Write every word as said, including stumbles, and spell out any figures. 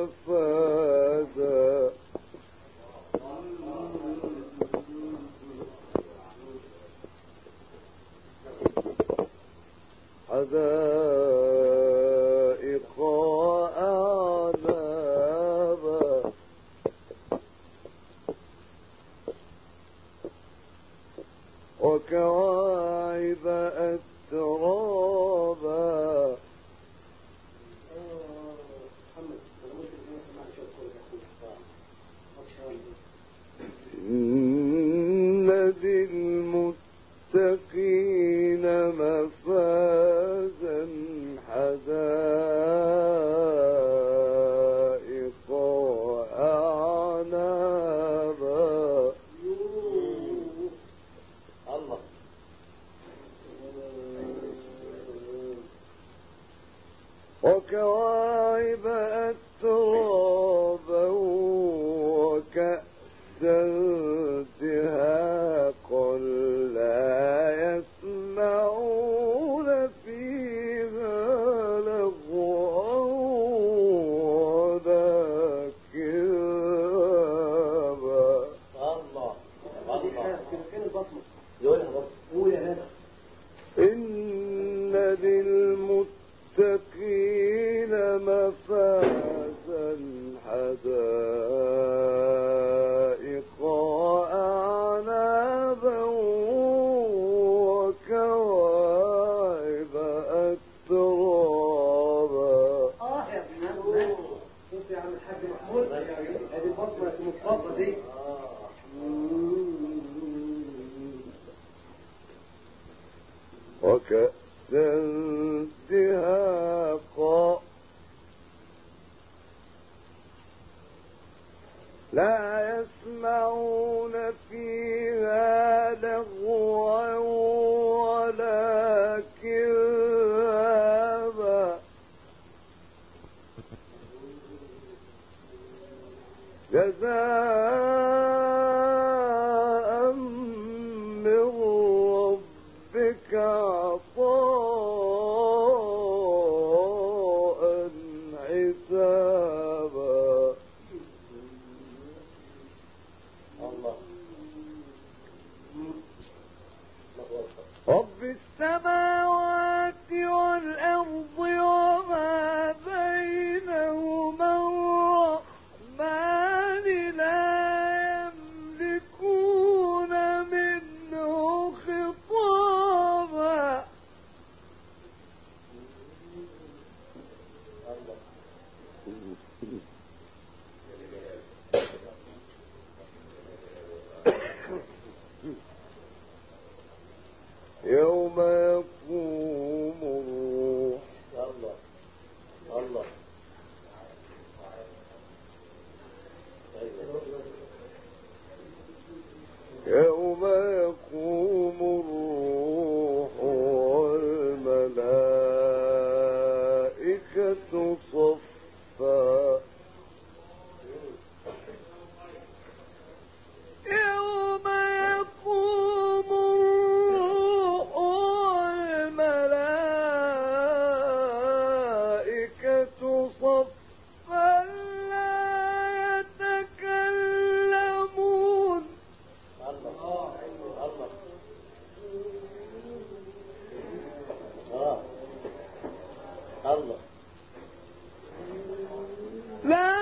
مفازا حدائق أعنابا وكواعب أترابا إن للمتقين مفازا حدائق أعنابا الله وكواعب أترابا وكأسا دهاقا لا يسمعون فيها لغوا ولا كذابا. الله الله يقولها إن للمتقين مفازا حدائق أعنابا وكواعب أترابا. اه يا ابن شفت يا عم الحاج محمود هذه البصمه المصطفى دي. وكأسا دهاقا لا يسمعون فيها لغوا ولا كذابا جزاء من ربك عطاء حسابا. الله رب السماوات والأرض وما بينهما الرحمن لا يملكون منه خطابا. يوم يقوم الروح الله الله يوم يقوم الروح والملائكة صفا. يوم يقوم الروح والملائكة صفا لا يتكلمون. الله الله آه. الله لا